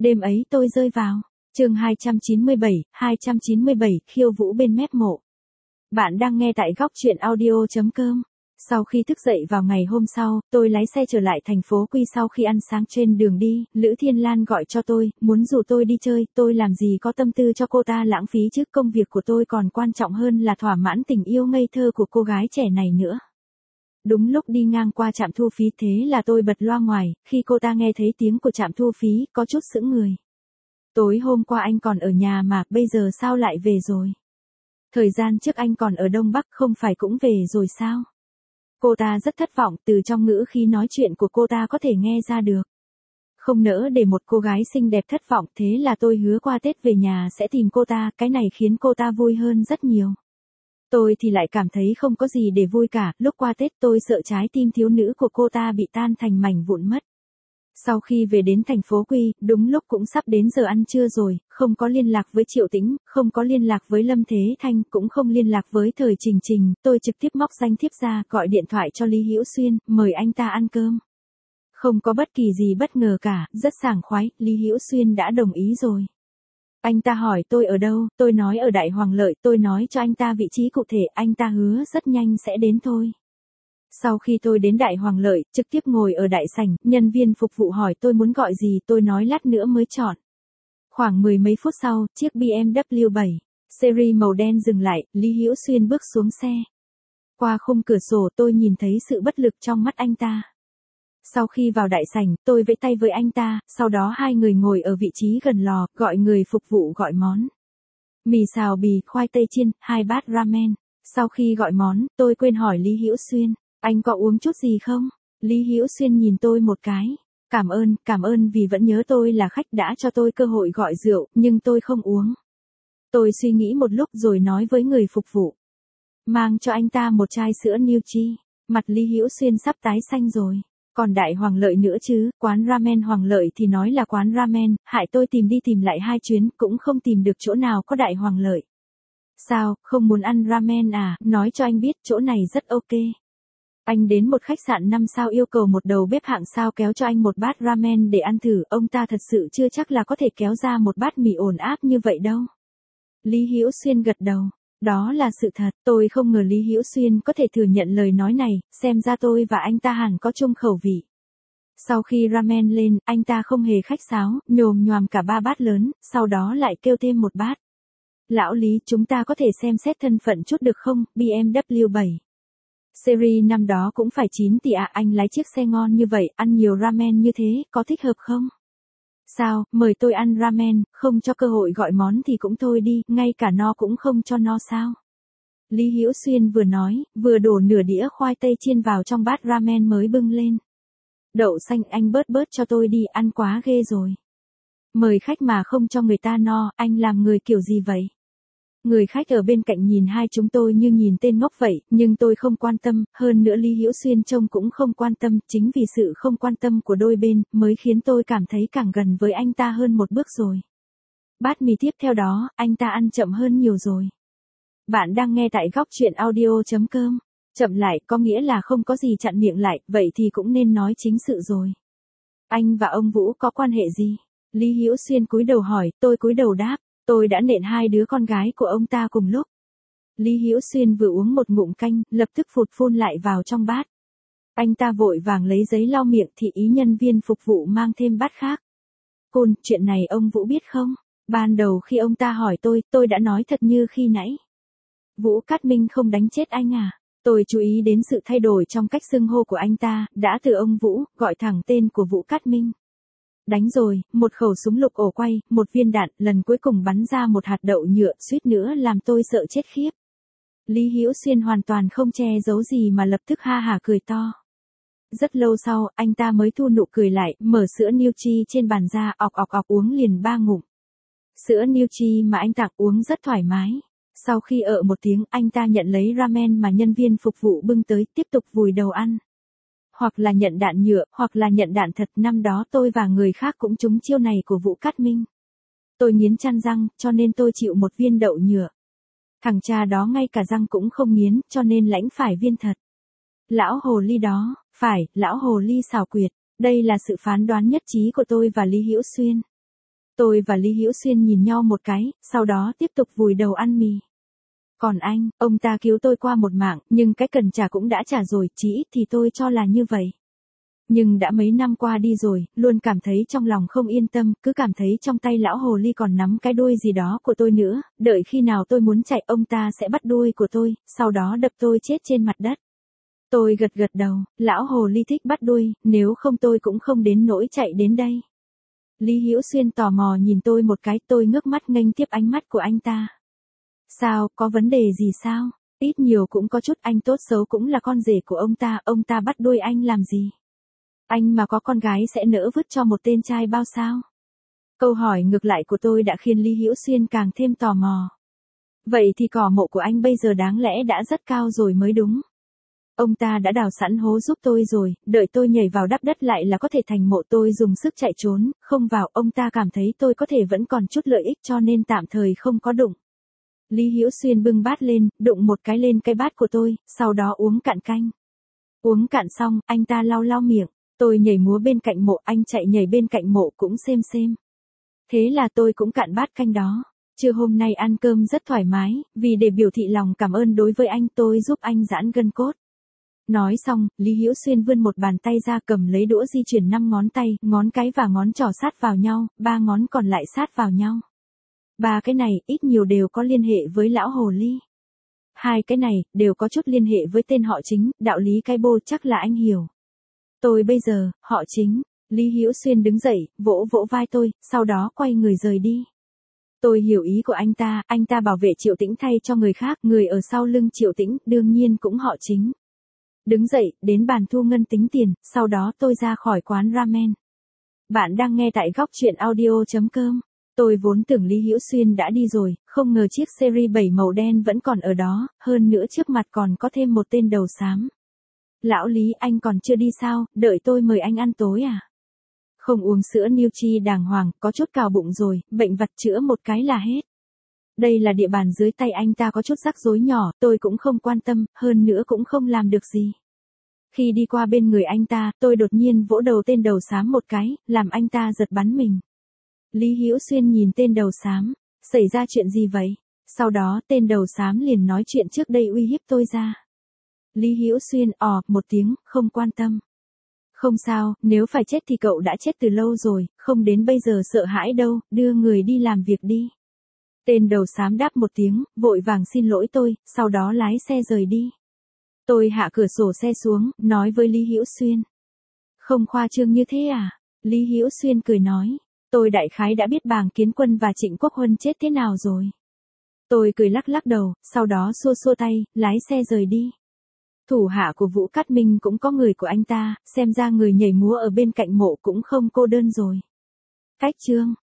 Đêm ấy tôi rơi vào. Chương 297, khiêu vũ bên mép mộ. Bạn đang nghe tại góc truyện audio.com. Sau khi thức dậy vào ngày hôm sau, tôi lái xe trở lại thành phố Quy. Sau khi ăn sáng trên đường đi, Lữ Thiên Lan gọi cho tôi, muốn rủ tôi đi chơi. Tôi làm gì có tâm tư cho cô ta lãng phí chứ, công việc của tôi còn quan trọng hơn là thỏa mãn tình yêu ngây thơ của cô gái trẻ này nữa. Đúng lúc đi ngang qua trạm thu phí, thế là tôi bật loa ngoài. Khi cô ta nghe thấy tiếng của trạm thu phí, có chút sững người. Tối hôm qua anh còn ở nhà mà, bây giờ sao lại về rồi? Thời gian trước anh còn ở Đông Bắc, không phải cũng về rồi sao? Cô ta rất thất vọng, từ trong ngữ khí nói chuyện của cô ta có thể nghe ra được. Không nỡ để một cô gái xinh đẹp thất vọng, thế là tôi hứa qua Tết về nhà sẽ tìm cô ta, cái này khiến cô ta vui hơn rất nhiều. Tôi thì lại cảm thấy không có gì để vui cả, lúc qua Tết tôi sợ trái tim thiếu nữ của cô ta bị tan thành mảnh vụn mất. Sau khi về đến thành phố Quy, đúng lúc cũng sắp đến giờ ăn trưa rồi, không có liên lạc với Triệu Tĩnh, không có liên lạc với Lâm Thế Thanh, cũng không liên lạc với Thời Trình Trình, tôi trực tiếp móc danh thiếp ra, gọi điện thoại cho Lý Hữu Xuyên, mời anh ta ăn cơm. Không có bất kỳ gì bất ngờ cả, rất sảng khoái, Lý Hữu Xuyên đã đồng ý rồi. Anh ta hỏi tôi ở đâu, tôi nói ở Đại Hoàng Lợi, tôi nói cho anh ta vị trí cụ thể, anh ta hứa rất nhanh sẽ đến thôi. Sau khi tôi đến Đại Hoàng Lợi, trực tiếp ngồi ở đại sảnh, nhân viên phục vụ hỏi tôi muốn gọi gì, tôi nói lát nữa mới chọn. Khoảng mười mấy phút sau, chiếc BMW 7 Series màu đen dừng lại, Lý Hữu Xuyên bước xuống xe. Qua khung cửa sổ tôi nhìn thấy sự bất lực trong mắt anh ta. Sau khi vào đại sảnh, tôi vẫy tay với anh ta, sau đó hai người ngồi ở vị trí gần lò, gọi người phục vụ gọi món. Mì xào bì, khoai tây chiên, 2 bát ramen. Sau khi gọi món, tôi quên hỏi Lý Hữu Xuyên, anh có uống chút gì không? Lý Hữu Xuyên nhìn tôi một cái. Cảm ơn vì vẫn nhớ tôi là khách, đã cho tôi cơ hội gọi rượu, nhưng tôi không uống. Tôi suy nghĩ một lúc rồi nói với người phục vụ. Mang cho anh ta một chai sữa Nutri. Mặt Lý Hữu Xuyên sắp tái xanh rồi. Còn Đại Hoàng Lợi nữa chứ, quán ramen Hoàng Lợi thì nói là quán ramen, hại tôi tìm đi tìm lại 2 chuyến, cũng không tìm được chỗ nào có Đại Hoàng Lợi. Sao, không muốn ăn ramen à, nói cho anh biết, chỗ này rất ok. Anh đến một khách sạn 5 sao yêu cầu một đầu bếp hạng sao kéo cho anh một bát ramen để ăn thử, ông ta thật sự chưa chắc là có thể kéo ra một bát mì ổn áp như vậy đâu. Lý Hữu Xuyên gật đầu. Đó là sự thật, tôi không ngờ Lý Hữu Xuyên có thể thừa nhận lời nói này, xem ra tôi và anh ta hẳn có chung khẩu vị. Sau khi ramen lên, anh ta không hề khách sáo, nhồm nhoàm cả 3 bát lớn, sau đó lại kêu thêm một bát. Lão Lý, chúng ta có thể xem xét thân phận chút được không, BMW 7 Series năm đó cũng phải 9 tỷ à, anh lái chiếc xe ngon như vậy, ăn nhiều ramen như thế, có thích hợp không? Sao, mời tôi ăn ramen, không cho cơ hội gọi món thì cũng thôi đi, ngay cả no cũng không cho no sao? Lý Hữu Xuyên vừa nói, vừa đổ nửa đĩa khoai tây chiên vào trong bát ramen mới bưng lên. Đậu xanh, anh bớt cho tôi đi, ăn quá ghê rồi. Mời khách mà không cho người ta no, anh làm người kiểu gì vậy? Người khách ở bên cạnh nhìn hai chúng tôi như nhìn tên ngốc vậy, nhưng tôi không quan tâm, hơn nữa Lý Hữu Xuyên trông cũng không quan tâm, chính vì sự không quan tâm của đôi bên, mới khiến tôi cảm thấy càng gần với anh ta hơn một bước rồi. Bát mì tiếp theo đó, anh ta ăn chậm hơn nhiều rồi. Bạn đang nghe tại góc truyện audio.com. Chậm lại có nghĩa là không có gì chặn miệng lại, vậy thì cũng nên nói chính sự rồi. Anh và ông Vũ có quan hệ gì? Lý Hữu Xuyên cúi đầu hỏi, tôi cúi đầu đáp. Tôi đã nện 2 đứa con gái của ông ta cùng lúc. Lý Hữu Xuyên vừa uống một ngụm canh, lập tức phụt phun lại vào trong bát. Anh ta vội vàng lấy giấy lau miệng, thì ý nhân viên phục vụ mang thêm bát khác. Côn, chuyện này ông Vũ biết không? Ban đầu khi ông ta hỏi tôi đã nói thật như khi nãy. Vũ Cát Minh không đánh chết anh à? Tôi chú ý đến sự thay đổi trong cách xưng hô của anh ta, đã từ ông Vũ, gọi thẳng tên của Vũ Cát Minh. Đánh rồi, một khẩu súng lục ổ quay, một viên đạn, lần cuối cùng bắn ra một hạt đậu nhựa, suýt nữa làm tôi sợ chết khiếp. Lý Hữu Xuyên hoàn toàn không che giấu gì mà lập tức ha hả cười to. Rất lâu sau, anh ta mới thu nụ cười lại, mở sữa Nutri trên bàn ra, ọc uống liền 3 ngụm. Sữa Nutri mà anh tặng uống rất thoải mái. Sau khi một tiếng, anh ta nhận lấy ramen mà nhân viên phục vụ bưng tới, tiếp tục vùi đầu ăn. Hoặc là nhận đạn nhựa, hoặc là nhận đạn thật, năm đó tôi và người khác cũng trúng chiêu này của Vũ Cát Minh. Tôi nghiến chăn răng, cho nên tôi chịu một viên đậu nhựa. Thằng cha đó ngay cả răng cũng không nghiến, cho nên lãnh phải viên thật. Lão hồ ly đó, phải, lão hồ ly xảo quyệt, đây là sự phán đoán nhất trí của tôi và Lý Hữu Xuyên. Tôi và Lý Hữu Xuyên nhìn nhau một cái, sau đó tiếp tục vùi đầu ăn mì. Còn anh, ông ta cứu tôi qua một mạng, nhưng cái cần trả cũng đã trả rồi, chỉ ít thì tôi cho là như vậy. Nhưng đã mấy năm qua đi rồi, luôn cảm thấy trong lòng không yên tâm, cứ cảm thấy trong tay lão hồ ly còn nắm cái đuôi gì đó của tôi nữa, đợi khi nào tôi muốn chạy ông ta sẽ bắt đuôi của tôi, sau đó đập tôi chết trên mặt đất. Tôi gật gật đầu, lão hồ ly thích bắt đuôi, nếu không tôi cũng không đến nỗi chạy đến đây. Lý Hữu Xuyên tò mò nhìn tôi một cái, tôi ngước mắt nghênh tiếp ánh mắt của anh ta. Sao, có vấn đề gì sao? Ít nhiều cũng có chút, anh tốt xấu cũng là con rể của ông ta bắt đuôi anh làm gì? Anh mà có con gái sẽ nỡ vứt cho một tên trai bao sao? Câu hỏi ngược lại của tôi đã khiến Lý Hữu Xuyên càng thêm tò mò. Vậy thì cỏ mộ của anh bây giờ đáng lẽ đã rất cao rồi mới đúng. Ông ta đã đào sẵn hố giúp tôi rồi, đợi tôi nhảy vào đắp đất lại là có thể thành mộ. Tôi dùng sức chạy trốn, không vào, ông ta cảm thấy tôi có thể vẫn còn chút lợi ích cho nên tạm thời không có đụng. Lý Hữu Xuyên bưng bát lên, đụng một cái lên cái bát của tôi, sau đó uống cạn canh. Uống cạn xong, anh ta lau lau miệng, tôi nhảy múa bên cạnh mộ, anh chạy nhảy bên cạnh mộ cũng xem. Thế là tôi cũng cạn bát canh đó. Trưa hôm nay ăn cơm rất thoải mái, vì để biểu thị lòng cảm ơn đối với anh tôi giúp anh giãn gân cốt. Nói xong, Lý Hữu Xuyên vươn một bàn tay ra cầm lấy đũa di chuyển 5 ngón tay, ngón cái và ngón trỏ sát vào nhau, 3 ngón còn lại sát vào nhau. 3 cái này, ít nhiều đều có liên hệ với lão hồ ly. 2 cái này, đều có chút liên hệ với tên họ Chính, đạo lý cái bô chắc là anh hiểu. Tôi bây giờ, họ Chính. Lý Hữu Xuyên đứng dậy, vỗ vỗ vai tôi, sau đó quay người rời đi. Tôi hiểu ý của anh ta bảo vệ Triệu Tĩnh thay cho người khác, người ở sau lưng Triệu Tĩnh, đương nhiên cũng họ Chính. Đứng dậy, đến bàn thu ngân tính tiền, sau đó tôi ra khỏi quán ramen. Bạn đang nghe tại góc truyện audio.com. Tôi vốn tưởng Lý Hữu Xuyên đã đi rồi, không ngờ chiếc Series 7 màu đen vẫn còn ở đó, hơn nữa trước mặt còn có thêm một tên đầu xám. Lão Lý, anh còn chưa đi sao, đợi tôi mời anh ăn tối à? Không uống sữa Nutri đàng hoàng, có chút cào bụng rồi, bệnh vặt chữa một cái là hết. Đây là địa bàn dưới tay anh ta có chút rắc rối nhỏ, tôi cũng không quan tâm, hơn nữa cũng không làm được gì. Khi đi qua bên người anh ta, tôi đột nhiên vỗ đầu tên đầu xám một cái, làm anh ta giật bắn mình. Lý Hữu Xuyên nhìn tên đầu xám, xảy ra chuyện gì vậy? Sau đó tên đầu xám liền nói chuyện trước đây uy hiếp tôi ra. Lý Hữu Xuyên một tiếng, không quan tâm. Không sao, nếu phải chết thì cậu đã chết từ lâu rồi, không đến bây giờ sợ hãi đâu, đưa người đi làm việc đi. Tên đầu xám đáp một tiếng, vội vàng xin lỗi tôi, sau đó lái xe rời đi. Tôi hạ cửa sổ xe xuống, nói với Lý Hữu Xuyên. Không khoa trương như thế à? Lý Hữu Xuyên cười nói. Tôi đại khái đã biết Bàng Kiến Quân và Trịnh Quốc Huân chết thế nào rồi. Tôi cười lắc lắc đầu, sau đó xua xua tay, lái xe rời đi. Thủ hạ của Vũ Cát Minh cũng có người của anh ta, xem ra người nhảy múa ở bên cạnh mộ cũng không cô đơn rồi. Cách chương